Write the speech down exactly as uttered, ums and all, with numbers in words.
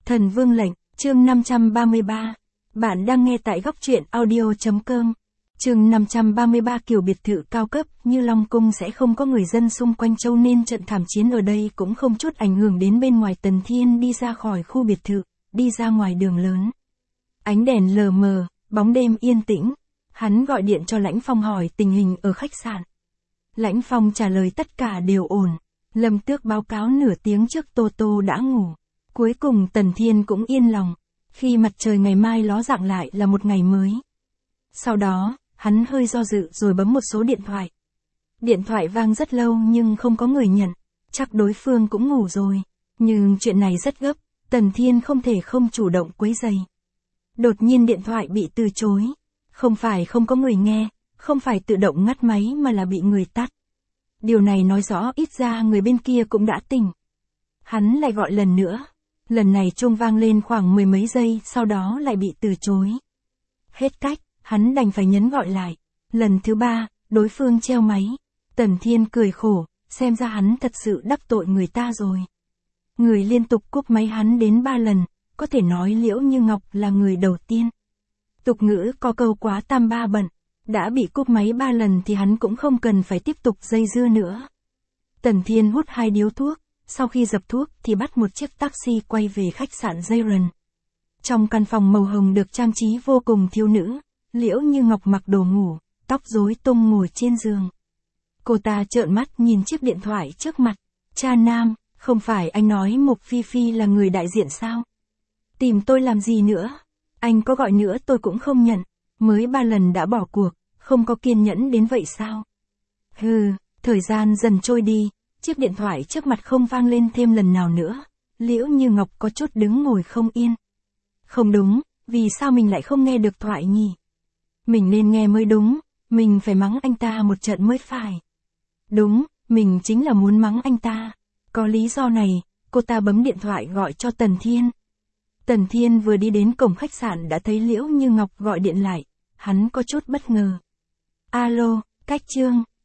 Thần Vương lệnh, chương năm trăm ba mươi ba. Bạn đang nghe tại góc truyện audio.com. Chương năm trăm ba mươi ba. Kiểu biệt thự cao cấp như Long Cung sẽ không có người dân xung quanh châu nên trận thảm chiến ở đây cũng không chút ảnh hưởng đến bên ngoài. Tần Thiên đi ra khỏi khu biệt thự, đi ra ngoài đường lớn. Ánh đèn lờ mờ, bóng đêm yên tĩnh. Hắn gọi điện cho Lãnh Phong hỏi tình hình ở khách sạn. Lãnh Phong trả lời tất cả đều ổn. Lâm Tước báo cáo nửa tiếng trước Tô Tô đã ngủ. Cuối cùng Tần Thiên cũng yên lòng. Khi mặt trời ngày mai ló dạng lại là một ngày mới. Sau đó, hắn hơi do dự rồi bấm một số điện thoại. Điện thoại vang rất lâu nhưng không có người nhận. Chắc đối phương cũng ngủ rồi. Nhưng chuyện này rất gấp, Tần Thiên không thể không chủ động quấy rầy. Đột nhiên điện thoại bị từ chối. Không phải không có người nghe, không phải tự động ngắt máy mà là bị người tắt. Điều này nói rõ ít ra người bên kia cũng đã tỉnh. Hắn lại gọi lần nữa. Lần này chuông vang lên khoảng mười mấy giây, sau đó lại bị từ chối. Hết cách, hắn đành phải nhấn gọi lại. Lần thứ ba, đối phương treo máy. Tần Thiên cười khổ, xem ra hắn thật sự đắc tội người ta rồi. Người liên tục cúp máy hắn đến ba lần, có thể nói Liễu Như Ngọc là người đầu tiên. Tục ngữ có câu quá tam ba bận, đã bị cúp máy ba lần thì hắn cũng không cần phải tiếp tục dây dưa nữa. Tần Thiên hút hai điếu thuốc, sau khi dập thuốc thì bắt một chiếc taxi quay về khách sạn Jayron. Trong căn phòng màu hồng được trang trí vô cùng thiếu nữ, Liễu Như Ngọc mặc đồ ngủ, tóc rối tung ngồi trên giường. Cô ta trợn mắt nhìn chiếc điện thoại trước mặt. Cha nam, không phải anh nói Mục Phi Phi là người đại diện sao? Tìm tôi làm gì nữa? Anh có gọi nữa tôi cũng không nhận. Mới ba lần đã bỏ cuộc, không có kiên nhẫn đến vậy sao? Hừ, thời gian dần trôi đi, chiếc điện thoại trước mặt không vang lên thêm lần nào nữa. Liễu Như Ngọc có chút đứng ngồi không yên. Không đúng, vì sao mình lại không nghe được thoại nhỉ? Mình nên nghe mới đúng, mình phải mắng anh ta một trận mới phải. Đúng, mình chính là muốn mắng anh ta. Có lý do này, cô ta bấm điện thoại gọi cho Tần Thiên. Tần Thiên vừa đi đến cổng khách sạn đã thấy Liễu Như Ngọc gọi điện lại. Hắn có chút bất ngờ. Alo, Cách Trương,